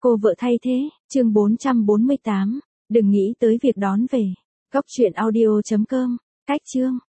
Cô vợ thay thế, chương 448. Đừng nghĩ tới việc đón về. Góc truyện audio.com. Cách chương.